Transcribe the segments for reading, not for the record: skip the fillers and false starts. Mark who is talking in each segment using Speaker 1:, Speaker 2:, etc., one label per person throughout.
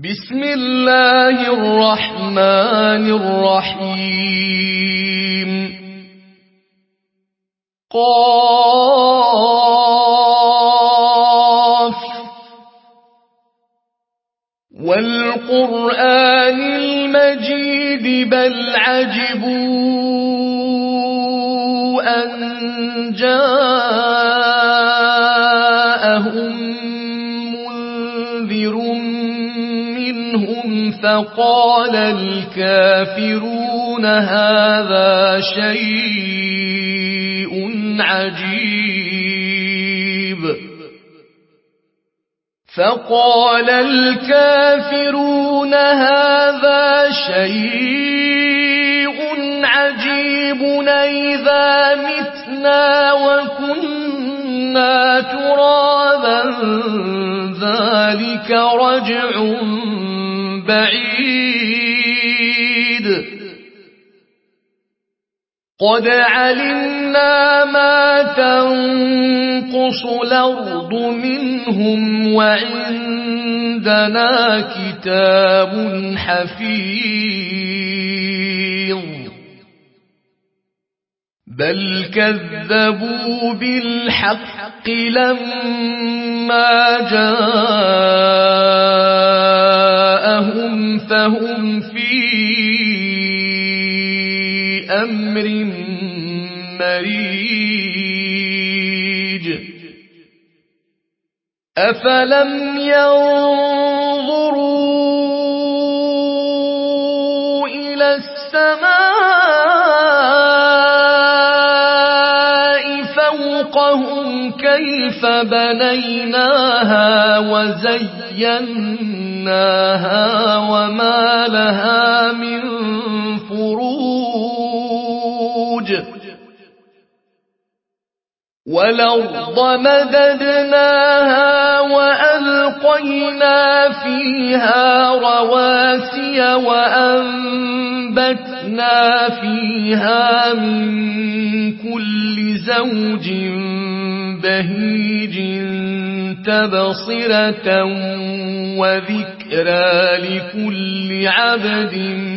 Speaker 1: بسم الله الرحمن الرحيم قاف والقرآن المجيد بل عجبوا أن جاءهم منذر منهم فقال الكافرون هذا شيء عجيب فقال الكافرون هذا شيء عجيب أإذا متنا وكنا ترابا ذلك رجع بعيد قد علمنا ما تنقص الأرض منهم وعندنا كتاب حفيظ بل كذبوا بالحق لما جاءهم فهم في أمر مريج أفلم ينظروا إلى السماء فوقهم كيف بنيناها وزيناها وما لها من فروج والأرض مددناها وألقينا فيها رواسي وأنبتنا فيها من كل زوج بهيج تبصرة وذكرى لكل عبد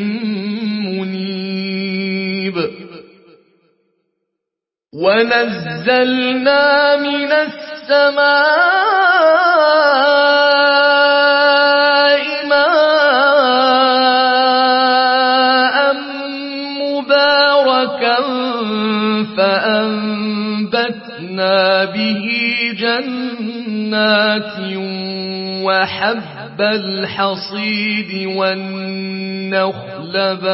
Speaker 1: منيب ونزلنا من السماء ماء مباركا فأنبتنا به جنات وحب الحصيد والنخل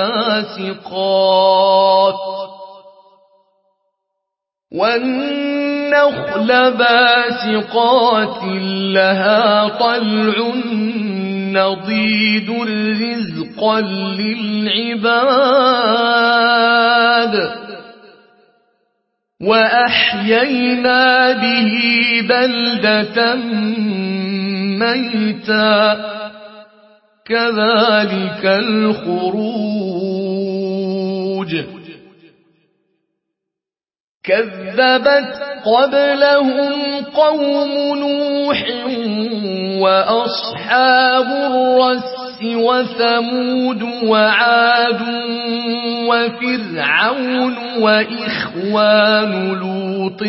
Speaker 1: باسقات لها طلع نضيد رزقا للعباد وأحيينا به بلدة ميتا كذلك الخروج كذبت قبلهم قوم نوح وأصحاب الرس وثمود وعاد وفرعون وإخوان لوط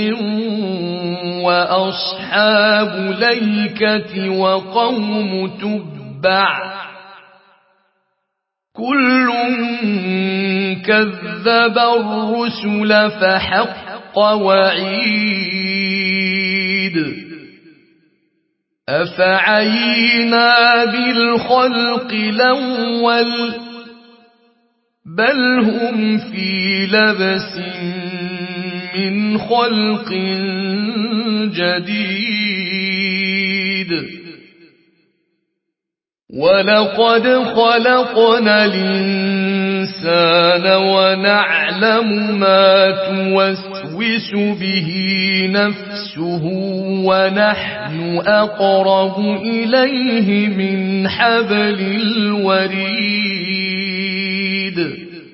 Speaker 1: وأصحاب الأيكة وقوم تبع كل كذب الرسل فحق وعيد أفعينا بالخلق الأول بل هم في لبس من خلق جديد ولقد خلقنا الإنسان ونعلم ما توسوس به نفسه ونحن أقرب إليه من حبل الوريد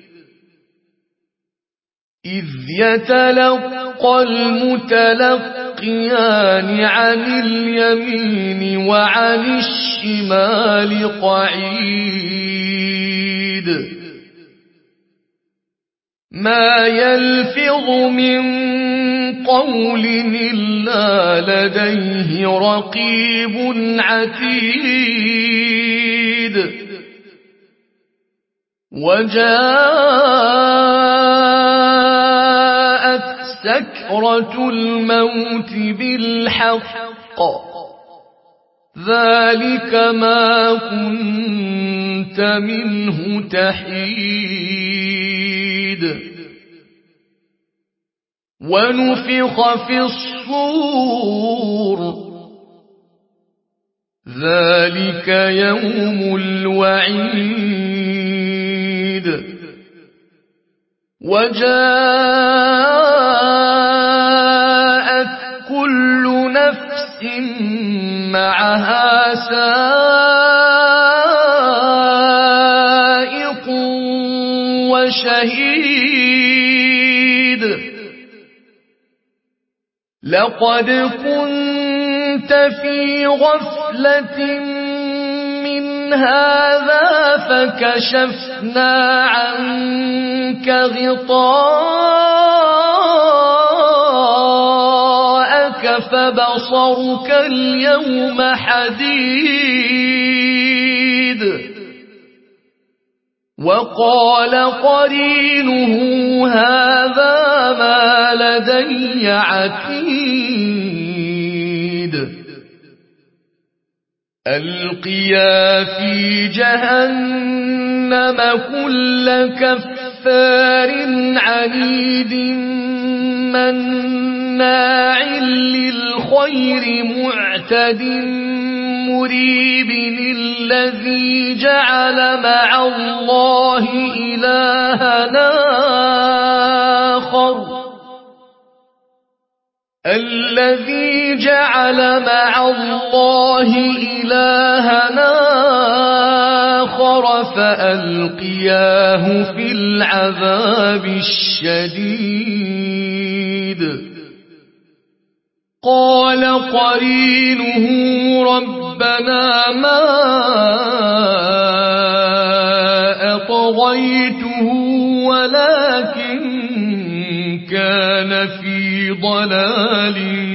Speaker 1: إذ يتلقى المتلقى يستلقيان عن اليمين وعن الشمال قعيد ما يلفظ من قول إلا لديه رقيب عتيد وجاءت سكرة الموت بالحق ذلك ما كنت منه تحيد ونفخ في الصور ذلك يوم الوعيد وجاءت كل نفس معها سائق وشهيد لقد كنت في غفلة من هذا فكشفنا عنك غطاءك فبصرك اليوم حديد وقال قرينه هذا ما لدي عتيد ألقيا في جهنم كل كفار عنيد مناع للخير معتد مريب الذي جعل مع الله إلهنا آخر الذي جعل مع الله إلهنا آخر فألقياه في العذاب الشديد قال قرينه ربنا ما أطغيته ولكن كان في ضلال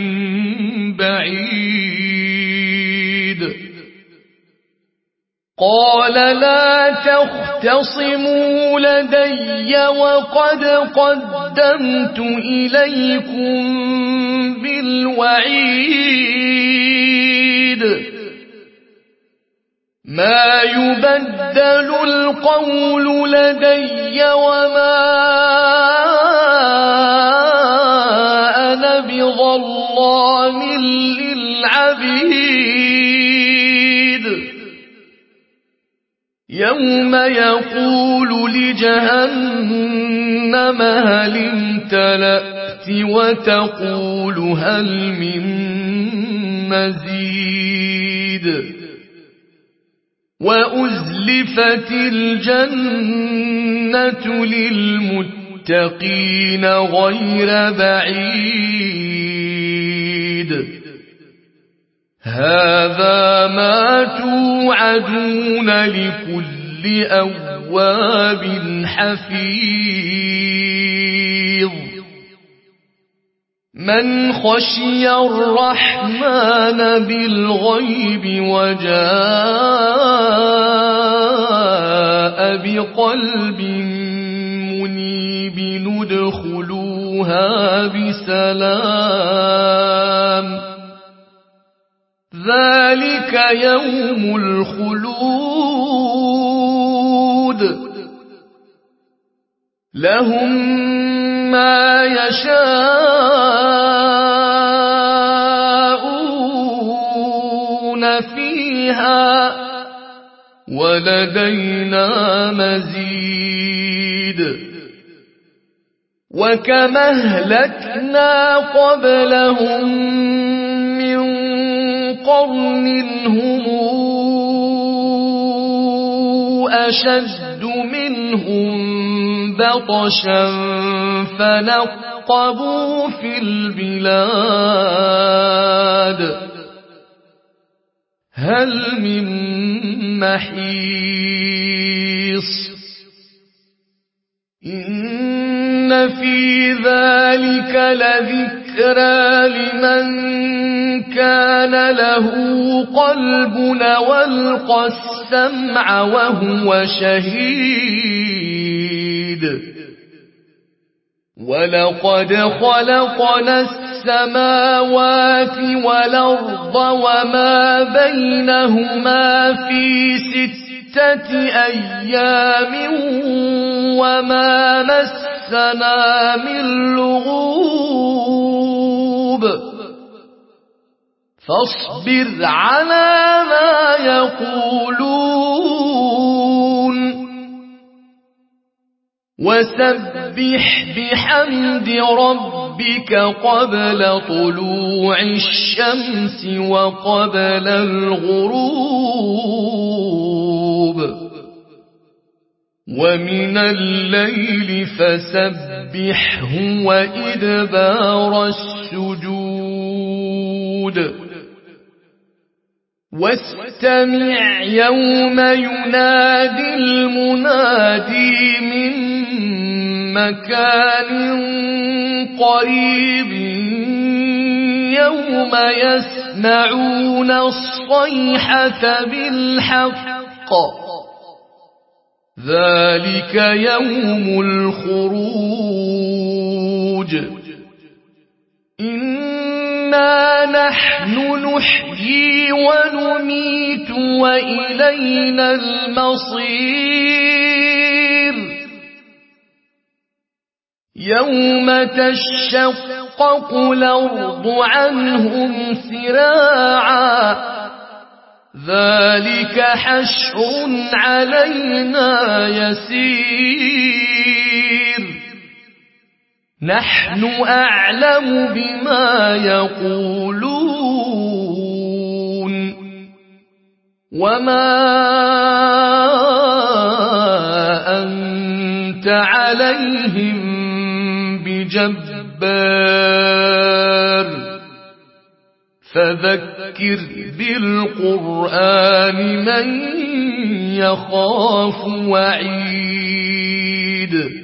Speaker 1: بعيد قال لا تختصموا لدي وقد قدمت إليكم بالوعيد ما يبدل القول لدي وما أنا بظلام للعبيد يوم يقول لجهنم هل امتلأت وتقول هل من مزيد وأزلفت الجنة للمتقين غير بعيد هذا ما توعدون لكل أواب حفيظ من خشي الرحمن بالغيب وجاء بقلب منيب ندخلوها بسلام ذلك يوم الخلود لهم ما يشاءون فيها ولدينا مزيد وكما أهلكنا قبلهم من قرن هم أشد منهم بطشا ترقبوا في البلاد هل من محيص إن في ذلك لذكرى لمن كان له قلب والقى السمع وهو شهيد ولقد خلقنا السماوات والأرض وما بينهما في 6 أيام وما مسنا من لغوب فاصبر على ما يقولون وسبح بحمد ربك قبل طلوع الشمس وقبل الغروب ومن الليل فسبحه وإدبار السجود واستمع يوم ينادي المنادي من مكان قريب يوم يسمعون الصيحة بالحق ذلك يوم الخروج إنا نحن نحيي ونميت وإلينا المصير يوم تشقق الأرض عنهم سراعا ذلك حشر علينا يسير نحن أعلم بما يقولون وما أنت عليهم بجبار فذكر بالقرآن من يخاف وعيد